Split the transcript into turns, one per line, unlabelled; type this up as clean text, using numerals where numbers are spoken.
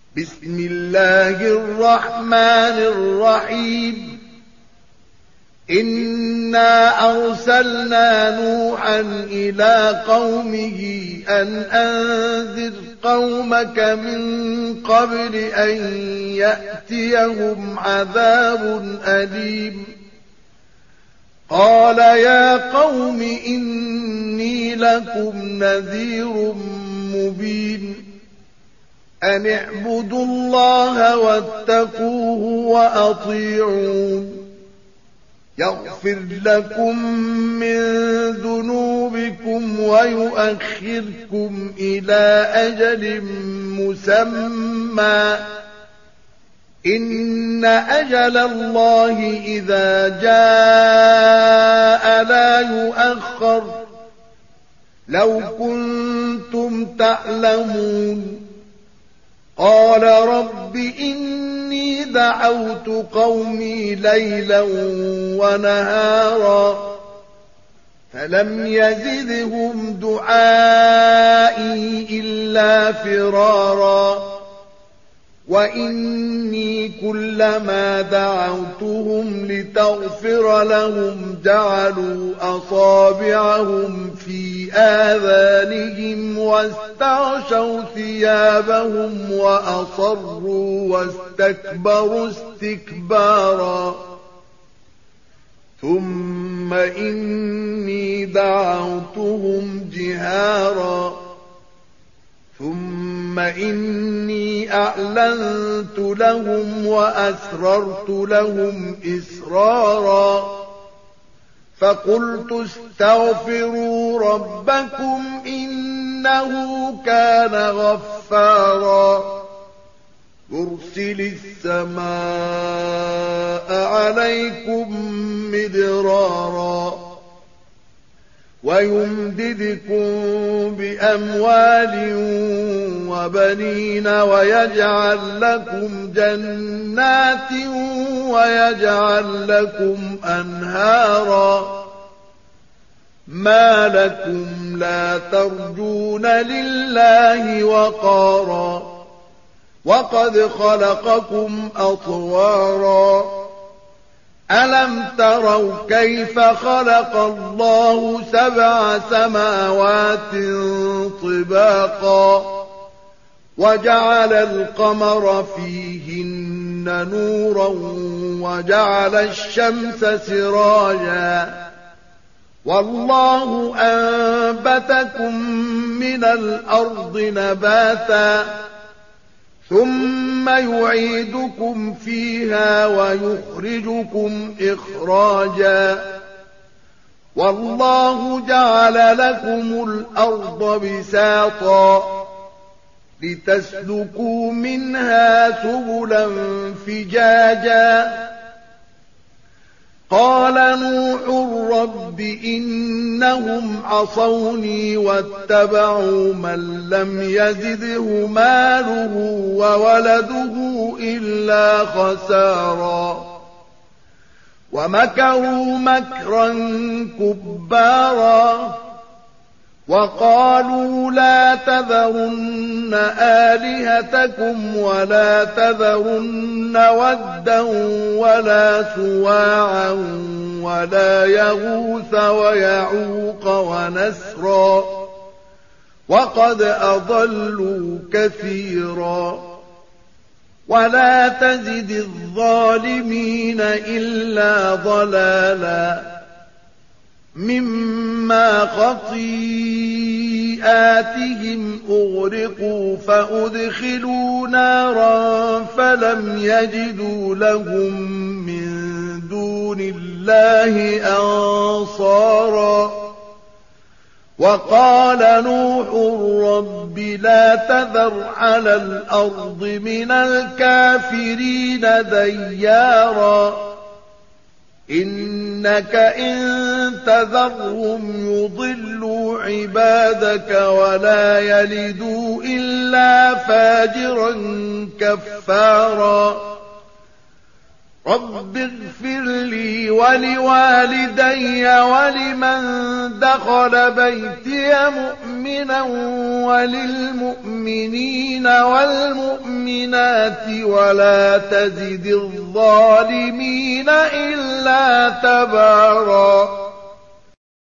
بسم الله الرحمن الرحيم. إنا أرسلنا نوحا إلى قومه أن أنذر قومك من قبل أن يأتيهم عذاب أليم. قال يا قوم إني لكم نذير مبين. أن اعبدوا الله واتقوه وأطيعون. يغفر لكم من ذنوبكم ويؤخركم إلى أجل مسمى. إن أجل الله إذا جاء لا يؤخر. لو كنتم تعلمون. قال رب إني دعوت قومي ليلا ونهارا فلم يزدهم دعائي إلا فرارا. وإني كلما دعوتهم لتغفر لهم جعلوا أصابعهم في آذانهم واستغشوا ثيابهم وأصروا واستكبروا استكبارا. ثم إني دعوتهم جهارا ثم إني أعلنت لهم وأسررت لهم إسرارا. فقلت استغفروا ربكم إنه كان غفارا. يرسل السماء عليكم مدرارا ويمددكم بأموال وبنين ويجعل لكم جنات ويجعل لكم أنهارا. ما لكم لا ترجون لله وقارا وقد خلقكم أطوارا. ألم تروا كيف خلق الله 7 سماوات طباقا وجعل القمر فيهن نورا وجعل الشمس سراجا. والله أنبتكم من الأرض نباتا ثم يعيدكم فيها ويخرجكم إخراجا. والله جعل لكم الأرض بساطا لتسلكوا منها سبلا فجاجا. قال نوح رب إنهم عصوني واتبعوا من لم يزده ماله وولده إلا خسارا. ومكروا مكرا كبارا وقالوا لا تذرن آلهتكم ولا تذرن ودا ولا سواعا ولا يغوث ويعوق ونسرا وقد أضلوا كثيرا. ولا تزد الظالمين إلا ضلالا مما خطيئاتهم أغرقوا فأدخلوا نارا فلم يجدوا لهم من دون الله أنصارا. وقال نوح رب لا تذر على الأرض من الكافرين ديارا إنك إن تذرهم يضلوا عبادك ولا يلدوا إلا فاجرا كفارا. رب اغفر لي ولوالدي ولمن دخل بيتي مؤمنا وللمؤمنين والمؤمنات ولا تزد الظالمين إلا تبارا.